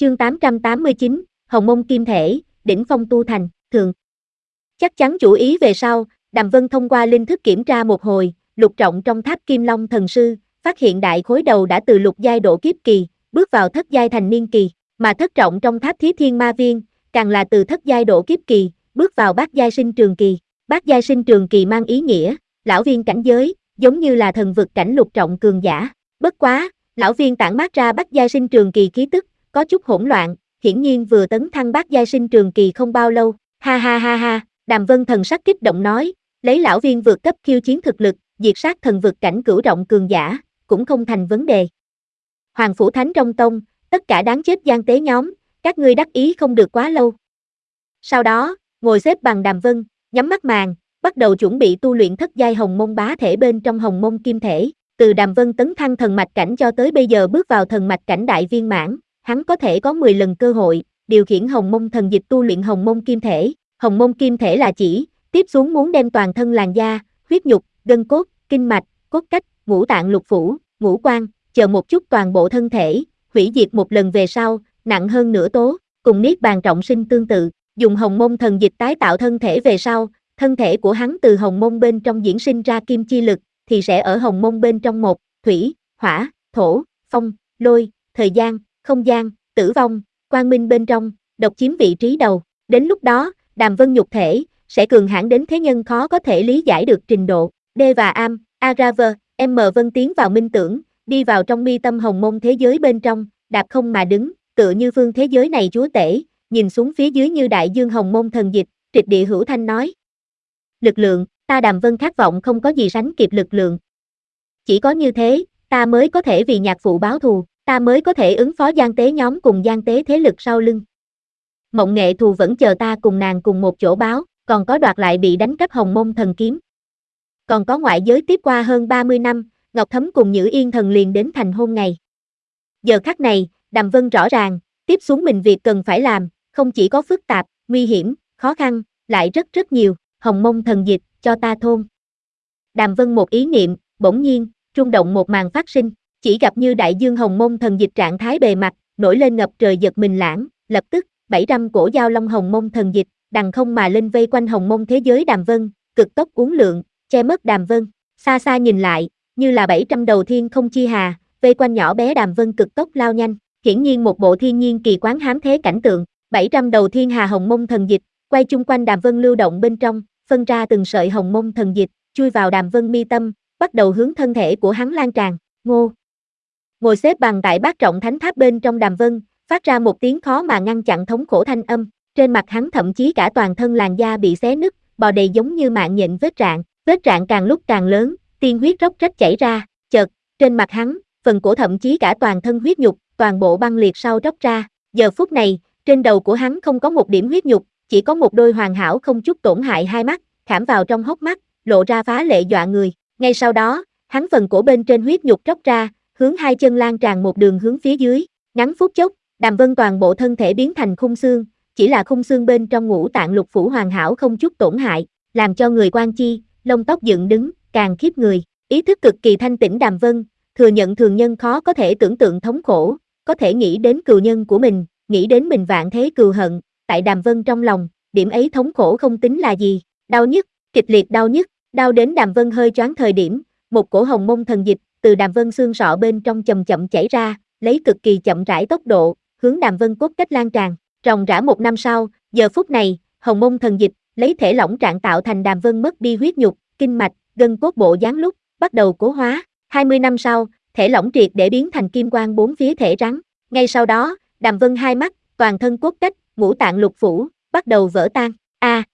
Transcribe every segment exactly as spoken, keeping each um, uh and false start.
Chương tám trăm tám mươi chín, Hồng Mông Kim Thể, đỉnh phong tu thành, thường. Chắc chắn chủ ý về sau, Đàm Vân thông qua linh thức kiểm tra một hồi, lục trọng trong tháp Kim Long Thần Sư, phát hiện đại khối đầu đã từ lục giai độ kiếp kỳ, bước vào thất giai thành niên kỳ, mà thất trọng trong tháp Thí Thiên Ma Viên, càng là từ thất giai độ kiếp kỳ, bước vào bát giai sinh trường kỳ. Bát giai sinh trường kỳ mang ý nghĩa, lão viên cảnh giới, giống như là thần vực cảnh lục trọng cường giả. Bất quá, lão viên tản mát ra bát giai sinh trường kỳ khí tức, có chút hỗn loạn, hiển nhiên vừa tấn thăng bát giai sinh trường kỳ không bao lâu. Ha ha ha ha, Đàm Vân thần sắc kích động nói, lấy lão viên vượt cấp khiêu chiến thực lực, diệt sát thần vực cảnh cửu trọng cường giả, cũng không thành vấn đề. Hoàng Phủ Thánh trong tông, tất cả đáng chết gian tế nhóm, các ngươi đắc ý không được quá lâu. Sau đó, ngồi xếp bằng Đàm Vân, nhắm mắt màn, bắt đầu chuẩn bị tu luyện thất giai hồng mông bá thể bên trong hồng mông kim thể. Từ Đàm Vân tấn thăng thần mạch cảnh cho tới bây giờ bước vào thần mạch cảnh đại viên mãn, hắn có thể có mười lần cơ hội điều khiển hồng mông thần dịch tu luyện hồng mông kim thể. Hồng mông kim thể là chỉ tiếp xuống muốn đem toàn thân làn da, huyết nhục, gân cốt, kinh mạch, cốt cách, ngũ tạng lục phủ, ngũ quan, chờ một chút toàn bộ thân thể, hủy diệt một lần về sau, nặng hơn nửa tố, cùng niết bàn trọng sinh tương tự, dùng hồng mông thần dịch tái tạo thân thể về sau, thân thể của hắn từ hồng mông bên trong diễn sinh ra kim chi lực, thì sẽ ở hồng mông bên trong một, thủy, hỏa, thổ, phong, lôi, thời gian, không gian, tử vong, quang minh bên trong, độc chiếm vị trí đầu. Đến lúc đó, Đàm Vân nhục thể sẽ cường hãn đến thế nhân khó có thể lý giải được trình độ. D và Am, Araver, M Vân tiến vào minh tưởng, đi vào trong mi tâm hồng mông thế giới bên trong, đạp không mà đứng, tựa như phương thế giới này chúa tể, nhìn xuống phía dưới như đại dương hồng mông thần dịch, trịch địa hữu thanh nói. Lực lượng, ta Đàm Vân khát vọng không có gì sánh kịp lực lượng. Chỉ có như thế, ta mới có thể vì nhạc phụ báo thù, ta mới có thể ứng phó gian tế nhóm cùng gian tế thế lực sau lưng. Mộng Nghệ thù vẫn chờ ta cùng nàng cùng một chỗ báo, còn có đoạt lại bị đánh cắp hồng mông thần kiếm. Còn có ngoại giới tiếp qua hơn ba mươi năm, Ngọc Thấm cùng Nhữ Yên thần liền đến thành hôn ngày. Giờ khắc này, Đàm Vân rõ ràng, tiếp xuống mình việc cần phải làm, không chỉ có phức tạp, nguy hiểm, khó khăn, lại rất rất nhiều. Hồng mông thần dịch, cho ta thôn. Đàm Vân một ý niệm, bỗng nhiên, rung động một màn phát sinh, chỉ gặp như đại dương hồng mông thần dịch trạng thái bề mặt, nổi lên ngập trời giật mình lãng, lập tức, bảy trăm cổ giao long hồng mông thần dịch, đằng không mà lên vây quanh hồng mông thế giới Đàm Vân, cực tốc uốn lượn, che mất Đàm Vân, xa xa nhìn lại, như là bảy trăm đầu thiên không chi hà, vây quanh nhỏ bé Đàm Vân cực tốc lao nhanh, hiển nhiên một bộ thiên nhiên kỳ quái hám thế cảnh tượng, bảy trăm đầu thiên hà hồng mông thần dịch, quay chung quanh Đàm Vân lưu động bên trong, phân ra từng sợi hồng mông thần dịch, chui vào Đàm Vân mi tâm, bắt đầu hướng thân thể của hắn lan tràn. Ngô. Ngồi xếp bằng tại bát trọng thánh tháp bên trong Đàm Vân, phát ra một tiếng khó mà ngăn chặn thống khổ thanh âm, trên mặt hắn thậm chí cả toàn thân làn da bị xé nứt, bò đầy giống như mạng nhện vết rạn, vết rạn càng lúc càng lớn, tiên huyết róc rách chảy ra, chợt, trên mặt hắn, phần cổ thậm chí cả toàn thân huyết nhục, toàn bộ băng liệt sau róc ra, giờ phút này, trên đầu của hắn không có một điểm huyết nhục, chỉ có một đôi hoàn hảo không chút tổn hại hai mắt, khảm vào trong hốc mắt, lộ ra phá lệ dọa người. Ngay sau đó, hắn phần cổ bên trên huyết nhục róc ra, hướng hai chân lan tràn một đường hướng phía dưới. Ngắn phút chốc, Đàm Vân toàn bộ thân thể biến thành khung xương, chỉ là khung xương bên trong ngũ tạng lục phủ hoàn hảo không chút tổn hại, làm cho người quan chi, lông tóc dựng đứng, càng khiếp người. Ý thức cực kỳ thanh tĩnh Đàm Vân, thừa nhận thường nhân khó có thể tưởng tượng thống khổ, có thể nghĩ đến cừu nhân của mình, nghĩ đến mình vạn thế cừu hận, tại Đàm Vân trong lòng, điểm ấy thống khổ không tính là gì, đau nhức, kịch liệt đau nhức, đau đến Đàm Vân hơi choáng thời điểm, một cổ hồng mông thần dịch từ Đàm Vân xương sọ bên trong chậm chậm chảy ra, lấy cực kỳ chậm rãi tốc độ, hướng Đàm Vân cốt cách lan tràn. Ròng rã một năm sau, giờ phút này, hồng mông thần dịch lấy thể lỏng trạng tạo thành Đàm Vân mất đi huyết nhục, kinh mạch, gân cốt bộ dáng lúc bắt đầu cố hóa. hai mươi năm sau, thể lỏng triệt để biến thành kim quang bốn phía thể rắn. Ngay sau đó, Đàm Vân hai mắt, toàn thân cốt cách, ngũ tạng lục phủ bắt đầu vỡ tan. A. À,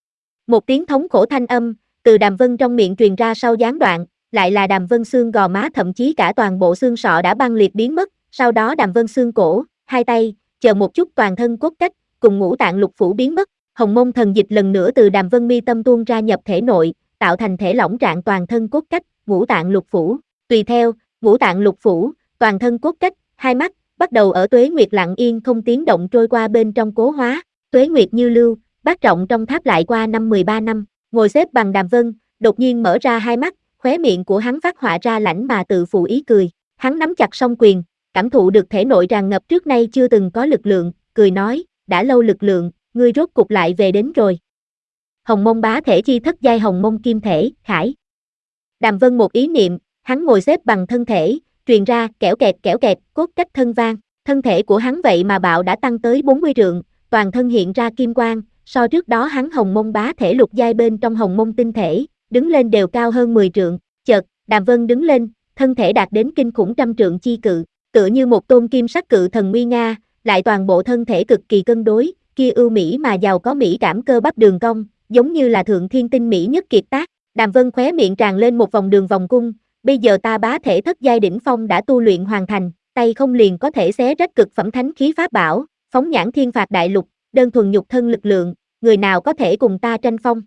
một tiếng thống khổ thanh âm từ Đàm Vân trong miệng truyền ra sau gián đoạn, lại là Đàm Vân xương gò má thậm chí cả toàn bộ xương sọ đã băng liệt biến mất, sau đó Đàm Vân xương cổ, hai tay, chờ một chút toàn thân cốt cách, cùng ngũ tạng lục phủ biến mất, hồng mông thần dịch lần nữa từ Đàm Vân mi tâm tuôn ra nhập thể nội, tạo thành thể lỏng trạng toàn thân cốt cách, ngũ tạng lục phủ. Tùy theo, ngũ tạng lục phủ, toàn thân cốt cách, hai mắt, bắt đầu ở tuế nguyệt lặng yên không tiếng động trôi qua bên trong cố hóa, tuế nguyệt như lưu, bát trọng trong tháp lại qua năm mười ba năm, ngồi xếp bằng Đàm Vân, đột nhiên mở ra hai mắt, khóe miệng của hắn phát họa ra lãnh mà tự phụ ý cười, hắn nắm chặt song quyền, cảm thụ được thể nội tràn ngập trước nay chưa từng có lực lượng, cười nói, đã lâu lực lượng, ngươi rốt cục lại về đến rồi. Hồng mông bá thể chi thất giai hồng mông kim thể, khải. Đàm Vân một ý niệm, hắn ngồi xếp bằng thân thể, truyền ra kẽo kẹt kẽo kẹt, cốt cách thân vang, thân thể của hắn vậy mà bạo đã tăng tới bốn mươi trượng, toàn thân hiện ra kim quang, so trước đó hắn hồng mông bá thể lục giai bên trong hồng mông tinh thể, đứng lên đều cao hơn mười trượng, chợt, Đàm Vân đứng lên, thân thể đạt đến kinh khủng trăm trượng chi cự, tựa như một tôn kim sắc cự thần nguy nga, lại toàn bộ thân thể cực kỳ cân đối, kia ưu mỹ mà giàu có mỹ cảm cơ bắp đường cong, giống như là thượng thiên tinh mỹ nhất kiệt tác. Đàm Vân khóe miệng tràn lên một vòng đường vòng cung, bây giờ ta bá thể thất giai đỉnh phong đã tu luyện hoàn thành, tay không liền có thể xé rách cực phẩm thánh khí pháp bảo, phóng nhãn thiên phạt đại lục, đơn thuần nhục thân lực lượng, người nào có thể cùng ta tranh phong.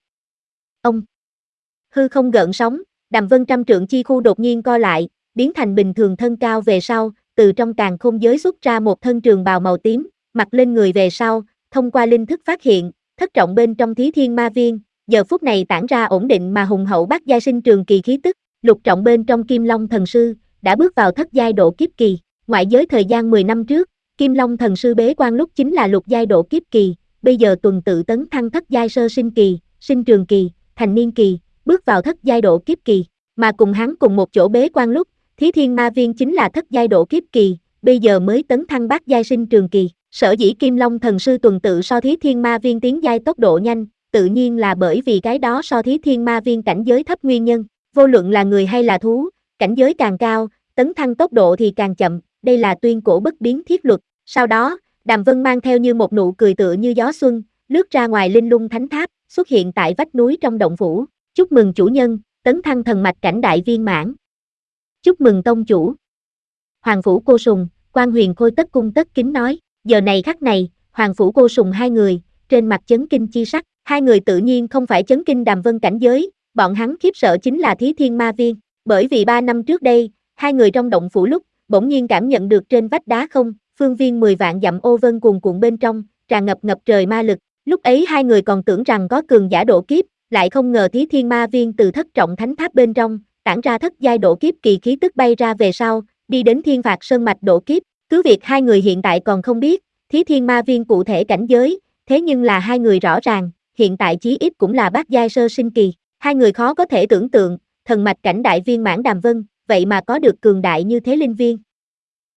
Ông hư không gợn sóng, Đàm Vân trăm trượng chi khu đột nhiên co lại, biến thành bình thường thân cao về sau, từ trong càn khôn giới xuất ra một thân trường bào màu tím, mặc lên người về sau, thông qua linh thức phát hiện, thất trọng bên trong Thí Thiên Ma Viên, giờ phút này tản ra ổn định mà hùng hậu bát giai sinh trường kỳ khí tức, lục trọng bên trong Kim Long thần sư, đã bước vào thất giai độ kiếp kỳ, ngoại giới thời gian mười năm trước, Kim Long thần sư bế quan lúc chính là lục giai độ kiếp kỳ, bây giờ tuần tự tấn thăng thất giai sơ sinh kỳ, sinh trường kỳ, thành niên kỳ, bước vào thất giai độ kiếp kỳ, mà cùng hắn cùng một chỗ bế quan lúc, Thí Thiên Ma Viên chính là thất giai độ kiếp kỳ, bây giờ mới tấn thăng bát giai sinh trường kỳ. Sở dĩ Kim Long thần sư tuần tự so Thí Thiên Ma Viên tiến giai tốc độ nhanh, tự nhiên là bởi vì cái đó so Thí Thiên Ma Viên cảnh giới thấp nguyên nhân, vô luận là người hay là thú, cảnh giới càng cao, tấn thăng tốc độ thì càng chậm, đây là tuyên cổ bất biến thiết luật. Sau đó, Đàm Vân mang theo như một nụ cười tựa như gió xuân, lướt ra ngoài linh lung thánh tháp, xuất hiện tại vách núi trong động phủ, chúc mừng chủ nhân, tấn thăng thần mạch cảnh đại viên mãn. Chúc mừng tông chủ. Hoàng phủ Cô Sùng, Quan Huyền Khôi tất cung tất kính nói, giờ này khắc này, Hoàng phủ Cô Sùng hai người, trên mặt chấn kinh chi sắc, hai người tự nhiên không phải chấn kinh Đàm Vân cảnh giới, bọn hắn khiếp sợ chính là Thí Thiên Ma Viên, bởi vì ba năm trước đây, hai người trong động phủ lúc, bỗng nhiên cảm nhận được trên vách đá không, phương viên mười vạn dặm ô vân cuồn cuộn bên trong, tràn ngập ngập trời ma lực, lúc ấy hai người còn tưởng rằng có cường giả độ kiếp, lại không ngờ Thí Thiên Ma Viên từ thất trọng thánh tháp bên trong, tản ra thất giai độ kiếp kỳ khí tức bay ra về sau, đi đến Thiên Phạt Sơn mạch độ kiếp, cứ việc hai người hiện tại còn không biết, Thí Thiên Ma Viên cụ thể cảnh giới, thế nhưng là hai người rõ ràng, hiện tại chí ít cũng là bát giai sơ sinh kỳ, hai người khó có thể tưởng tượng, thần mạch cảnh đại viên mãn Đàm Vân, vậy mà có được cường đại như thế linh viên.